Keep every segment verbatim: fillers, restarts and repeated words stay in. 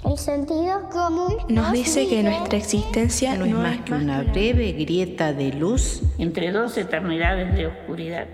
El sentido común nos dice que nuestra existencia no es más que una breve grieta de luz entre dos eternidades de oscuridad.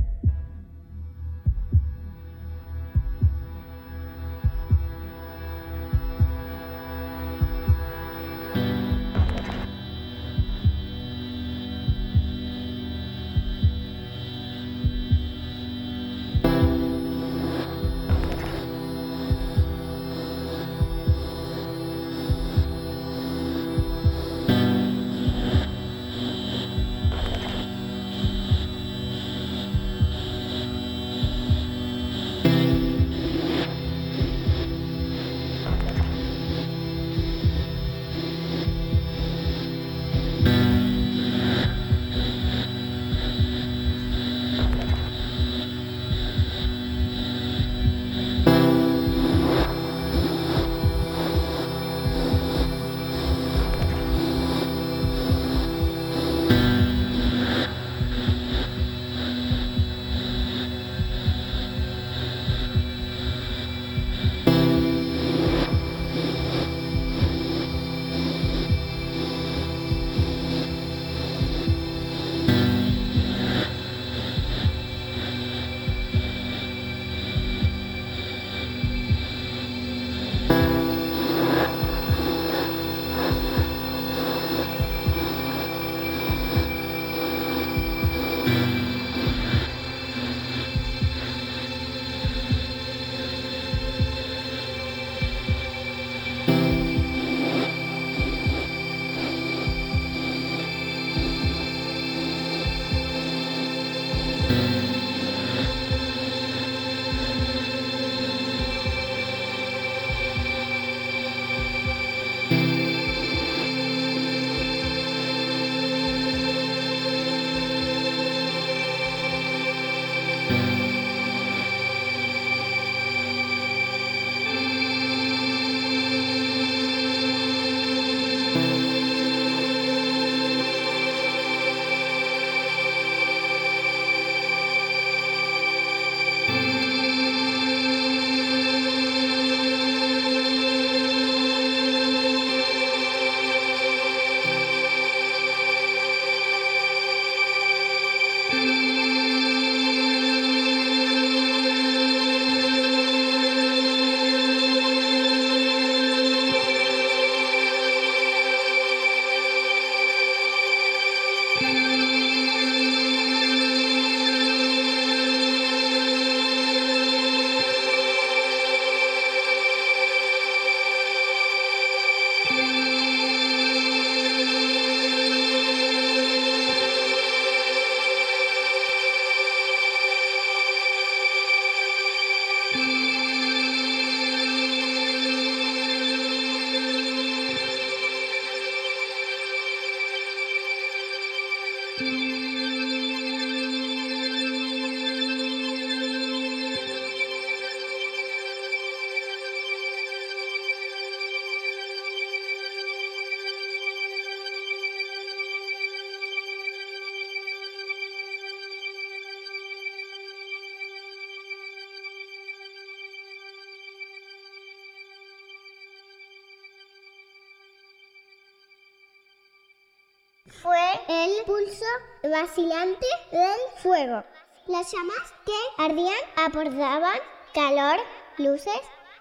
Fue el pulso vacilante del fuego. Las llamas que ardían aportaban calor, luces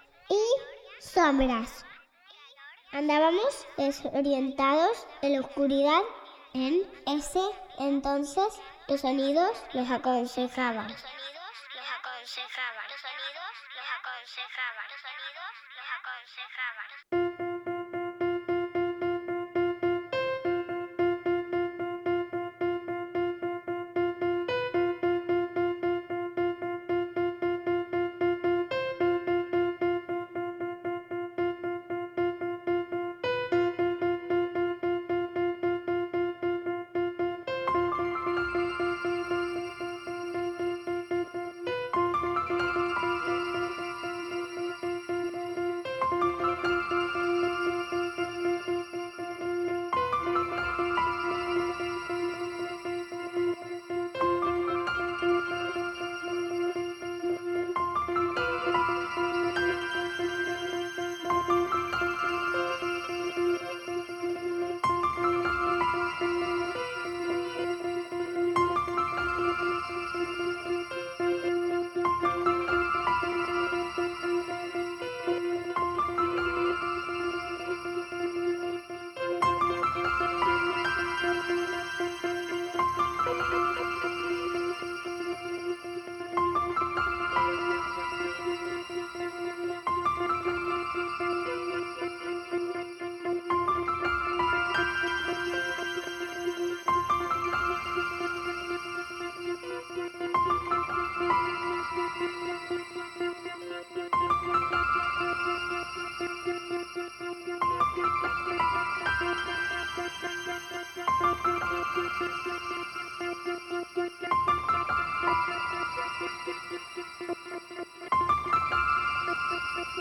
y sombras. Andábamos desorientados en la oscuridad. En ese entonces los sonidos los aconsejaban. Los sonidos los aconsejaban. Los sonidos los aconsejaban. Los sonidos los aconsejaban.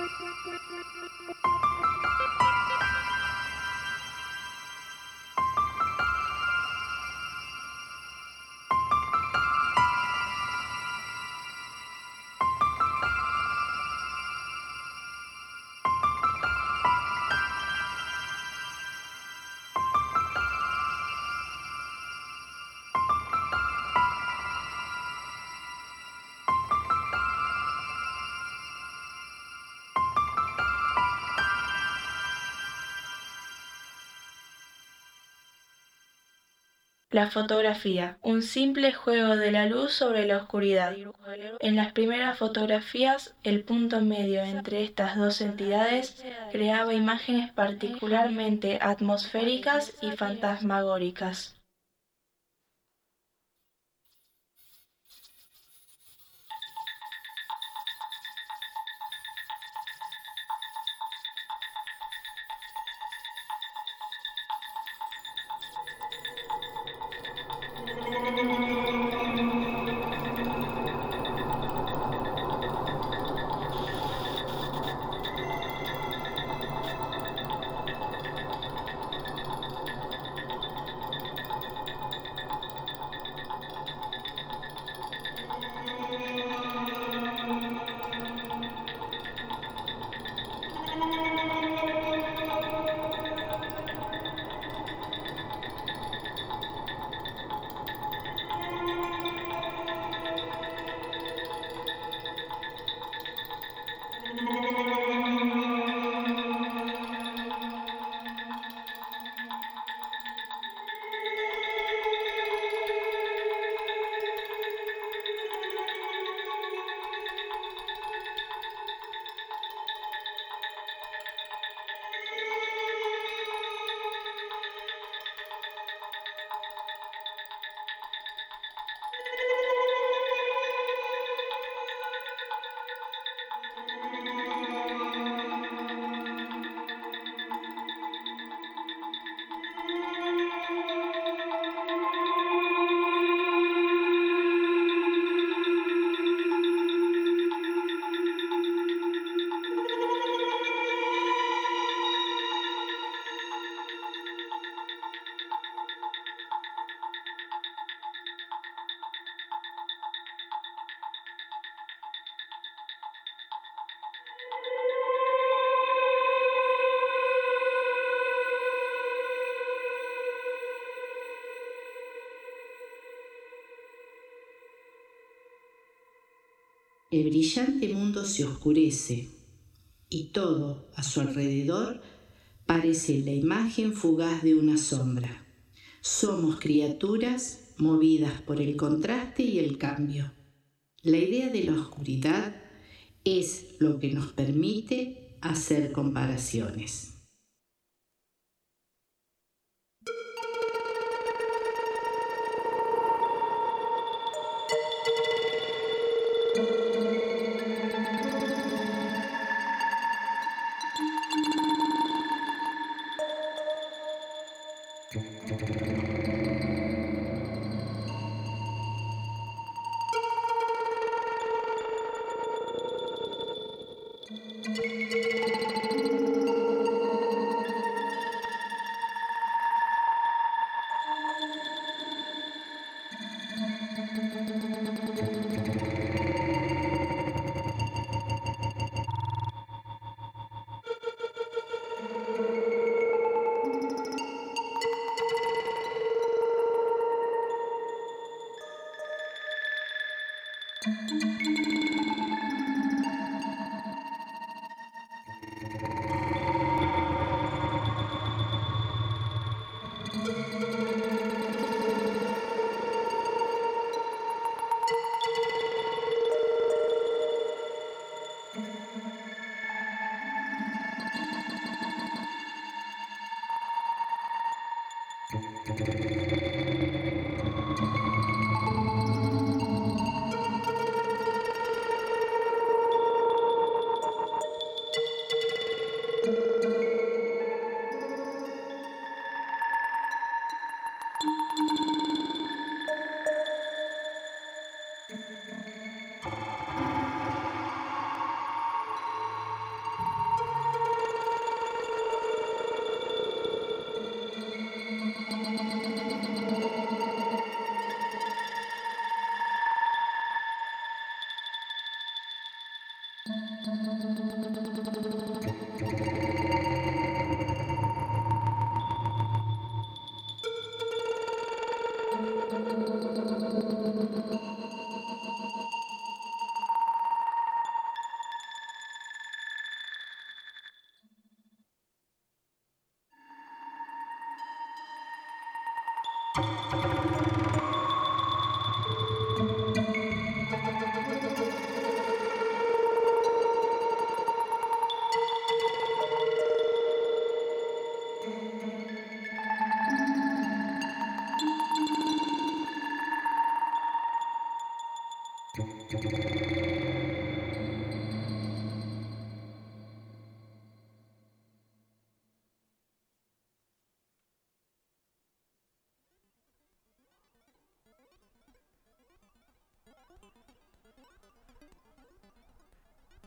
La fotografía, un simple juego de la luz sobre la oscuridad. En las primeras fotografías, el punto medio entre estas dos entidades creaba imágenes particularmente atmosféricas y fantasmagóricas. El brillante mundo se oscurece y todo a su alrededor parece la imagen fugaz de una sombra. Somos criaturas movidas por el contraste y el cambio. La idea de la oscuridad es lo que nos permite hacer comparaciones.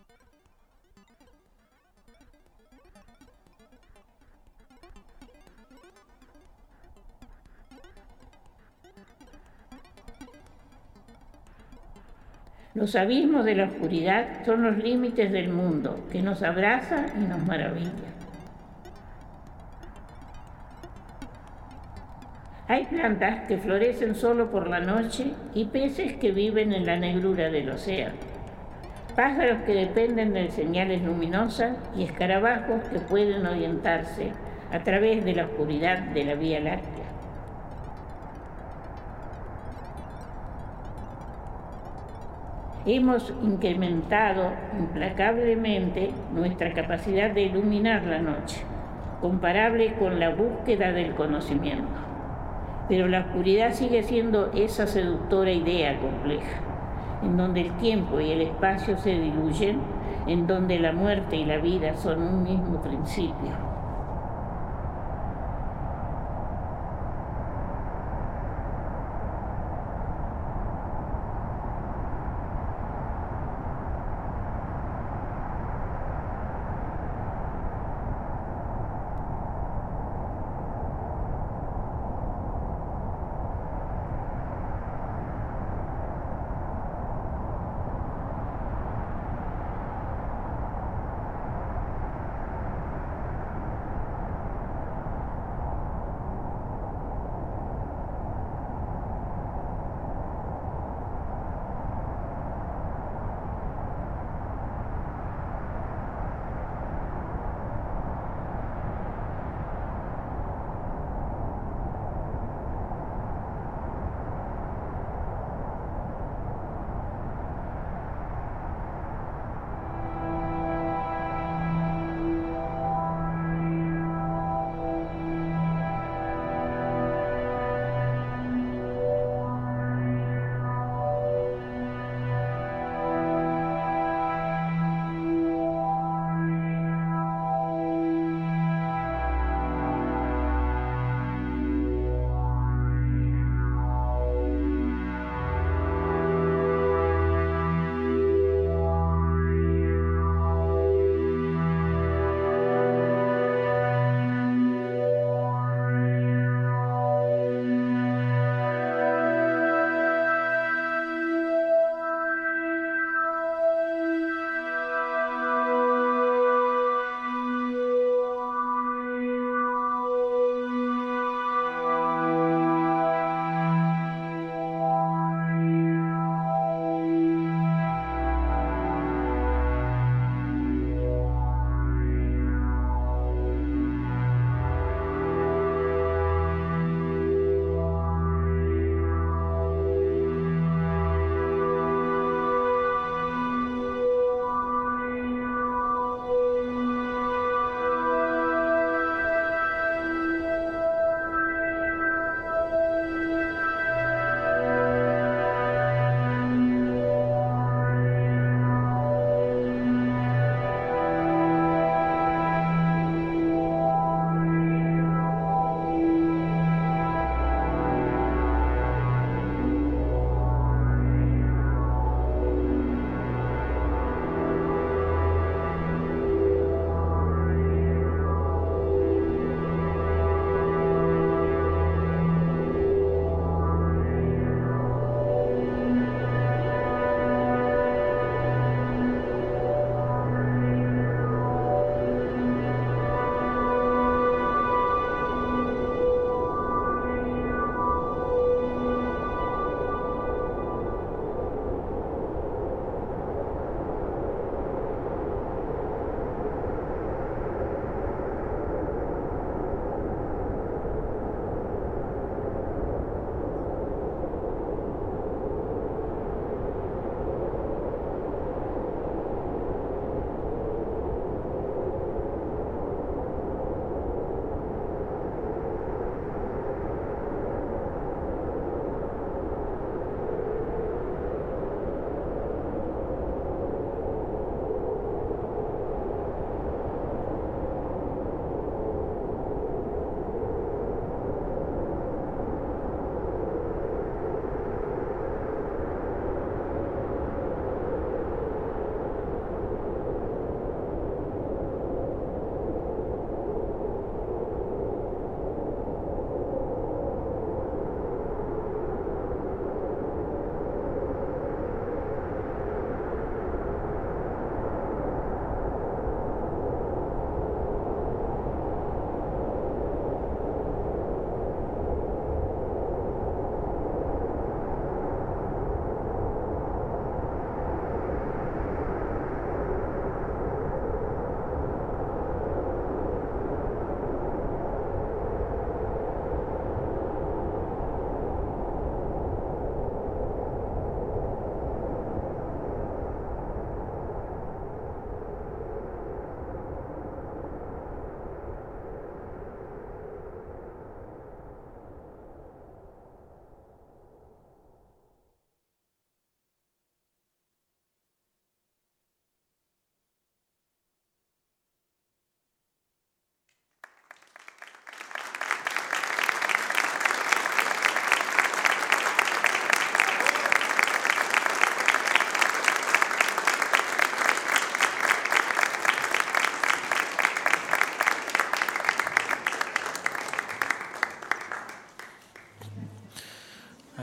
Los abismos de la oscuridad son los límites del mundo que nos abraza y nos maravilla. Hay plantas que florecen solo por la noche y peces que viven en la negrura del océano. Pájaros que dependen de señales luminosas y escarabajos que pueden orientarse a través de la oscuridad de la Vía Láctea. Hemos incrementado implacablemente nuestra capacidad de iluminar la noche, comparable con la búsqueda del conocimiento. Pero la oscuridad sigue siendo esa seductora idea compleja, en donde el tiempo y el espacio se diluyen, en donde la muerte y la vida son un mismo principio.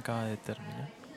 acaba de terminar.